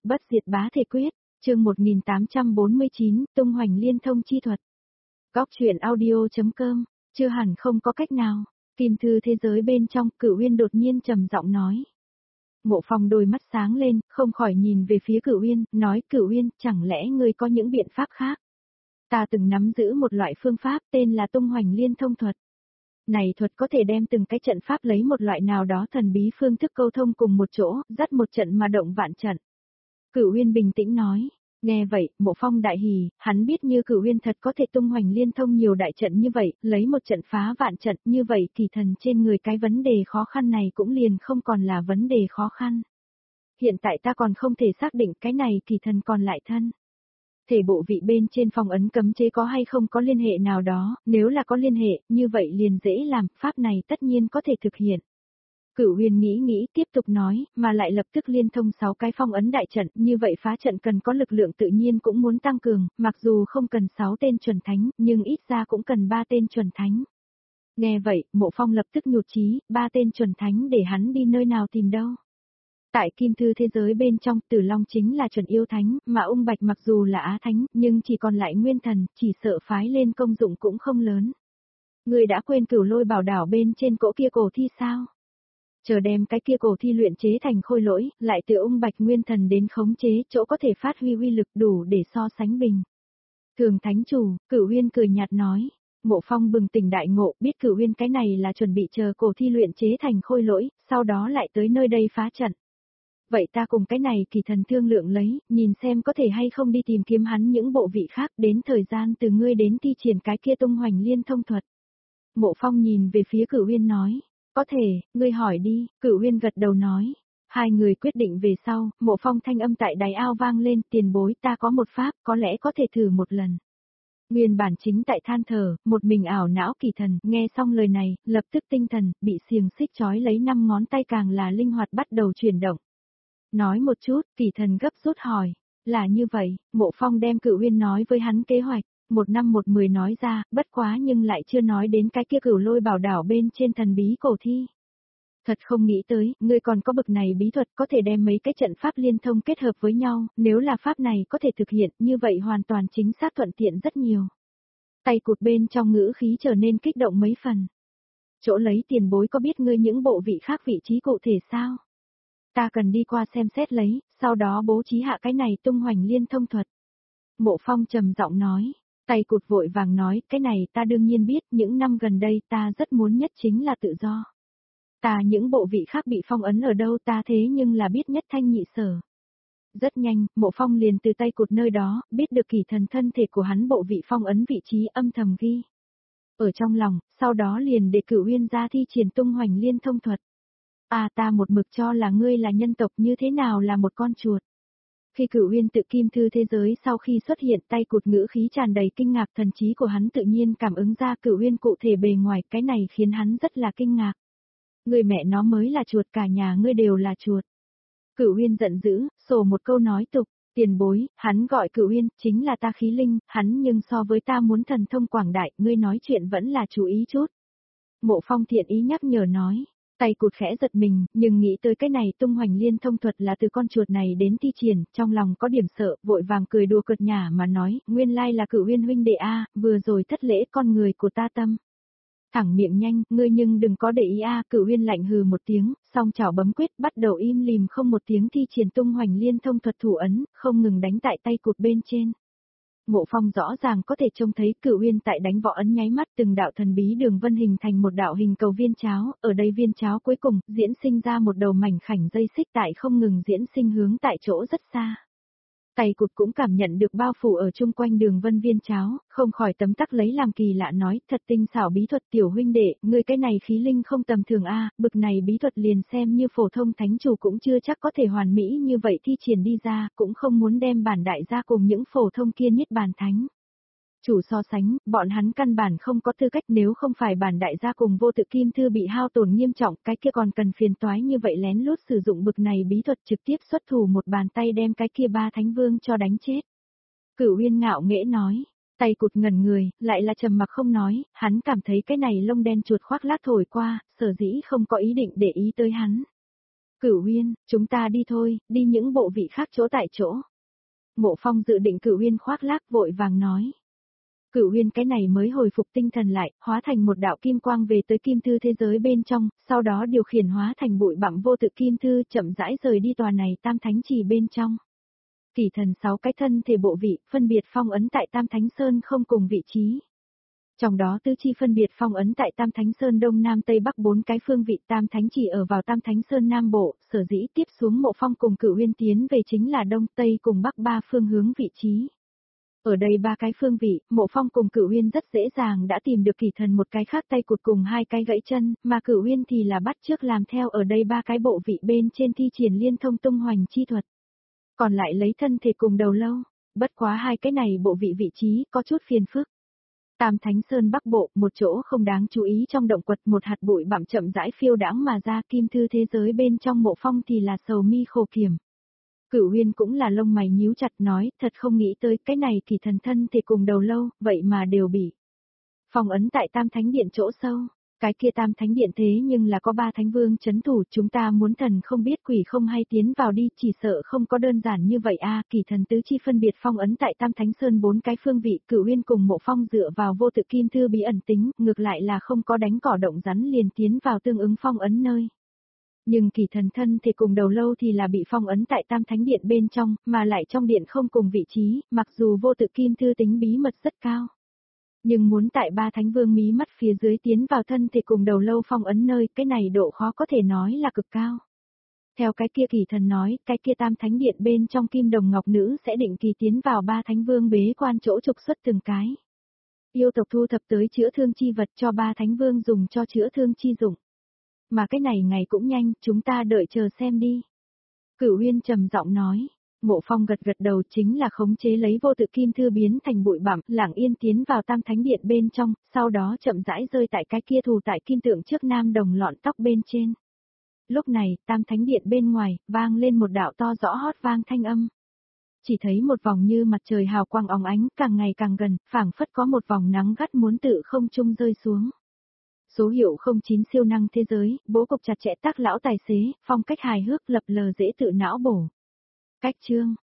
Bất diệt bá thể quyết, chương 1849, tung hoành liên thông chi thuật. Góc truyện audio.com, chưa hẳn không có cách nào. Kim thư thế giới bên trong, Cửu Uyên đột nhiên trầm giọng nói. Mộ Phong đôi mắt sáng lên, không khỏi nhìn về phía Cửu Uyên, nói Cửu Uyên, chẳng lẽ ngươi có những biện pháp khác? Ta từng nắm giữ một loại phương pháp tên là tung hoành liên thông thuật. Này thuật có thể đem từng cái trận pháp lấy một loại nào đó thần bí phương thức câu thông cùng một chỗ, dắt một trận mà động vạn trận. Cửu Uyên bình tĩnh nói. Nghe vậy, Mộ Phong đại hỉ, hắn biết như Cửu Uyên thật có thể tung hoành liên thông nhiều đại trận như vậy, lấy một trận phá vạn trận, như vậy kỳ thần trên người cái vấn đề khó khăn này cũng liền không còn là vấn đề khó khăn. Hiện tại ta còn không thể xác định cái này kỳ thần còn lại thân. Thể bộ vị bên trên phong ấn cấm chế có hay không có liên hệ nào đó, nếu là có liên hệ, như vậy liền dễ làm, pháp này tất nhiên có thể thực hiện. Cửu Uyên nghĩ tiếp tục nói, mà lại lập tức liên thông 6 cái phong ấn đại trận, như vậy phá trận cần có lực lượng tự nhiên cũng muốn tăng cường, mặc dù không cần 6 tên chuẩn thánh, nhưng ít ra cũng cần 3 tên chuẩn thánh. Nghe vậy, Mộ Phong lập tức nhụt chí, 3 tên chuẩn thánh để hắn đi nơi nào tìm đâu. Tại kim thư thế giới bên trong, Tử Long chính là chuẩn yêu thánh, mà Ung Bạch mặc dù là á thánh, nhưng chỉ còn lại nguyên thần, chỉ sợ phái lên công dụng cũng không lớn. Người đã quên Cửu Lôi Bảo đảo bên trên cỗ kia cổ thi sao? Chờ đem cái kia cổ thi luyện chế thành khôi lỗi, lại từ Ung Bạch nguyên thần đến khống chế, chỗ có thể phát huy uy lực đủ để so sánh bình. Thường thánh chủ, Cửu Uyên cười nhạt nói. Mộ Phong bừng tỉnh đại ngộ, biết Cửu Uyên cái này là chuẩn bị chờ cổ thi luyện chế thành khôi lỗi, sau đó lại tới nơi đây phá trận. Vậy ta cùng cái này kỳ thần thương lượng lấy, nhìn xem có thể hay không đi tìm kiếm hắn những bộ vị khác, đến thời gian từ ngươi đến thi triển cái kia tung hoành liên thông thuật. Mộ Phong nhìn về phía Cửu Uyên nói, có thể, ngươi hỏi đi, Cửu Uyên gật đầu nói. Hai người quyết định về sau, Mộ Phong thanh âm tại đáy ao vang lên, tiền bối ta có một pháp, có lẽ có thể thử một lần. Nguyên bản chính tại than thở, một mình ảo não kỳ thần, nghe xong lời này, lập tức tinh thần, bị xiềng xích trói lấy 5 ngón tay càng là linh hoạt bắt đầu chuyển động. Nói một chút, kỳ thần gấp rút hỏi, là như vậy, Mộ Phong đem Cửu Uyên nói với hắn kế hoạch, 1 năm 1 10 nói ra, bất quá nhưng lại chưa nói đến cái kia Cửu Lôi Bảo đảo bên trên thần bí cổ thi. Thật không nghĩ tới, ngươi còn có bực này bí thuật có thể đem mấy cái trận pháp liên thông kết hợp với nhau, nếu là pháp này có thể thực hiện như vậy hoàn toàn chính xác thuận tiện rất nhiều. Tay cụt bên trong ngữ khí trở nên kích động mấy phần. Chỗ lấy tiền bối có biết ngươi những bộ vị khác vị trí cụ thể sao? Ta cần đi qua xem xét lấy, sau đó bố trí hạ cái này tung hoành liên thông thuật. Mộ Phong trầm giọng nói, tay cụt vội vàng nói, cái này ta đương nhiên biết, những năm gần đây ta rất muốn nhất chính là tự do. Ta những bộ vị khác bị phong ấn ở đâu ta thế nhưng là biết nhất thanh nhị sở. Rất nhanh, Mộ Phong liền từ tay cụt nơi đó, biết được kỳ thần thân thể của hắn bộ vị phong ấn vị trí âm thầm ghi. Ở trong lòng, sau đó liền để Cửu Uyên ra thi triển tung hoành liên thông thuật. Ta một mực cho là ngươi là nhân tộc như thế nào là một con chuột. Khi Cửu Uyên tự kim thư thế giới sau khi xuất hiện tay cụt ngữ khí tràn đầy kinh ngạc thần trí của hắn tự nhiên cảm ứng ra Cửu Uyên cụ thể bề ngoài cái này khiến hắn rất là kinh ngạc. Người mẹ nó mới là chuột cả nhà ngươi đều là chuột. Cửu Uyên giận dữ, sổ một câu nói tục, tiền bối, hắn gọi Cửu Uyên, chính là ta khí linh, hắn nhưng so với ta muốn thần thông quảng đại, ngươi nói chuyện vẫn là chú ý chút. Mộ Phong thiện ý nhắc nhở nói. Tay cụt khẽ giật mình, nhưng nghĩ tới cái này tung hoành liên thông thuật là từ con chuột này đến thi triển, trong lòng có điểm sợ, vội vàng cười đùa cợt nhả mà nói, nguyên lai là Cửu Uyên huynh đệ a, vừa rồi thất lễ con người của ta tâm. Thẳng miệng nhanh, ngươi nhưng đừng có để ý a, Cửu Uyên lạnh hừ một tiếng, song chảo bấm quyết bắt đầu im lìm không một tiếng thi triển tung hoành liên thông thuật thủ ấn, không ngừng đánh tại tay cụt bên trên. Mộ Phong rõ ràng có thể trông thấy Cửu Uyên tại đánh võ ấn nháy mắt từng đạo thần bí đường vân hình thành một đạo hình cầu viên cháo, ở đây viên cháo cuối cùng diễn sinh ra một đầu mảnh khảnh dây xích tại không ngừng diễn sinh hướng tại chỗ rất xa. Tay cụt cũng cảm nhận được bao phủ ở chung quanh đường vân viên cháo, không khỏi tấm tắc lấy làm kỳ lạ nói, thật tinh xảo bí thuật tiểu huynh đệ, ngươi cái này khí linh không tầm thường a, bực này bí thuật liền xem như phổ thông thánh chủ cũng chưa chắc có thể hoàn mỹ như vậy thi triển đi ra, cũng không muốn đem bản đại gia cùng những phổ thông kia niết bàn thánh. Chủ so sánh, bọn hắn căn bản không có tư cách nếu không phải bản đại gia cùng vô tự kim thư bị hao tổn nghiêm trọng, cái kia còn cần phiền toái như vậy lén lút sử dụng bực này bí thuật trực tiếp xuất thủ một bàn tay đem cái kia 3 thánh vương cho đánh chết. Cửu Uyên ngạo nghễ nói, tay cụt ngẩn người, lại là trầm mặc không nói, hắn cảm thấy cái này lông đen chuột khoác lác thổi qua, sở dĩ không có ý định để ý tới hắn. Cửu Uyên, chúng ta đi thôi, đi những bộ vị khác chỗ tại chỗ. Mộ Phong dự định Cửu Uyên khoác lác vội vàng nói. Cửu Uyên cái này mới hồi phục tinh thần lại, hóa thành một đạo kim quang về tới kim thư thế giới bên trong, sau đó điều khiển hóa thành bụi bặm vô tự kim thư chậm rãi rời đi tòa này Tam Thánh Trì bên trong. Kỳ thần 6 cái thân thể bộ vị, phân biệt phong ấn tại Tam Thánh Sơn không cùng vị trí. Trong đó tứ chi phân biệt phong ấn tại Tam Thánh Sơn Đông Nam Tây Bắc 4 cái phương vị Tam Thánh Trì ở vào Tam Thánh Sơn Nam Bộ, sở dĩ tiếp xuống Mộ Phong cùng Cửu Uyên tiến về chính là Đông Tây cùng Bắc 3 phương hướng vị trí. Ở đây 3 cái phương vị, Mộ Phong cùng Cửu Uyên rất dễ dàng đã tìm được kỳ thần một cái khác tay cụt cùng 2 cái gãy chân, mà Cửu Uyên thì là bắt chước làm theo ở đây 3 cái bộ vị bên trên thi triển liên thông tung hoành chi thuật. Còn lại lấy thân thể cùng đầu lâu, bất quá 2 cái này bộ vị vị trí có chút phiền phức. Tam Thánh Sơn Bắc Bộ, một chỗ không đáng chú ý trong động quật, một hạt bụi bặm chậm rãi phiêu đãng mà ra, kim thư thế giới bên trong Mộ Phong thì là sầu mi khổ kiểm. Cửu Uyên cũng là lông mày nhíu chặt nói, thật không nghĩ tới cái này kỳ thần thân thì cùng đầu lâu, vậy mà đều bị phong ấn tại Tam Thánh Điện chỗ sâu. Cái kia Tam Thánh Điện thế nhưng là có 3 thánh vương chấn thủ, chúng ta muốn thần không biết quỷ không hay tiến vào đi, chỉ sợ không có đơn giản như vậy a. Kỳ thần tứ chi phân biệt phong ấn tại Tam Thánh Sơn 4 cái phương vị, Cửu Uyên cùng Mộ Phong dựa vào vô tự kim thư bí ẩn tính, ngược lại là không có đánh cỏ động rắn liền tiến vào tương ứng phong ấn nơi. Nhưng kỳ thần thân thì cùng đầu lâu thì là bị phong ấn tại Tam Thánh Điện bên trong, mà lại trong điện không cùng vị trí, mặc dù vô tự kim thư tính bí mật rất cao. Nhưng muốn tại 3 thánh vương mí mắt phía dưới tiến vào thân thì cùng đầu lâu phong ấn nơi, cái này độ khó có thể nói là cực cao. Theo cái kia kỳ thần nói, cái kia Tam Thánh Điện bên trong kim đồng ngọc nữ sẽ định kỳ tiến vào 3 thánh vương bế quan chỗ trục xuất từng cái. Yêu tộc thu thập tới chữa thương chi vật cho 3 thánh vương dùng cho chữa thương chi dụng. Mà cái này ngày cũng nhanh, chúng ta đợi chờ xem đi. Cửu Uyên trầm giọng nói. Mộ Phong gật gật đầu, chính là khống chế lấy vô tự kim thư biến thành bụi bặm, lặng yên tiến vào Tam Thánh Điện bên trong, sau đó chậm rãi rơi tại cái kia thù tại kim tượng trước nam đồng lọn tóc bên trên. Lúc này, Tam Thánh Điện bên ngoài, vang lên một đạo to rõ hót vang thanh âm. Chỉ thấy một vòng như mặt trời hào quang óng ánh, càng ngày càng gần, phảng phất có một vòng nắng gắt muốn tự không trung rơi xuống. Số hiệu 09 siêu năng thế giới, bố cục chặt chẽ tác lão tài xế, phong cách hài hước lập lờ dễ tự não bổ. Cách chương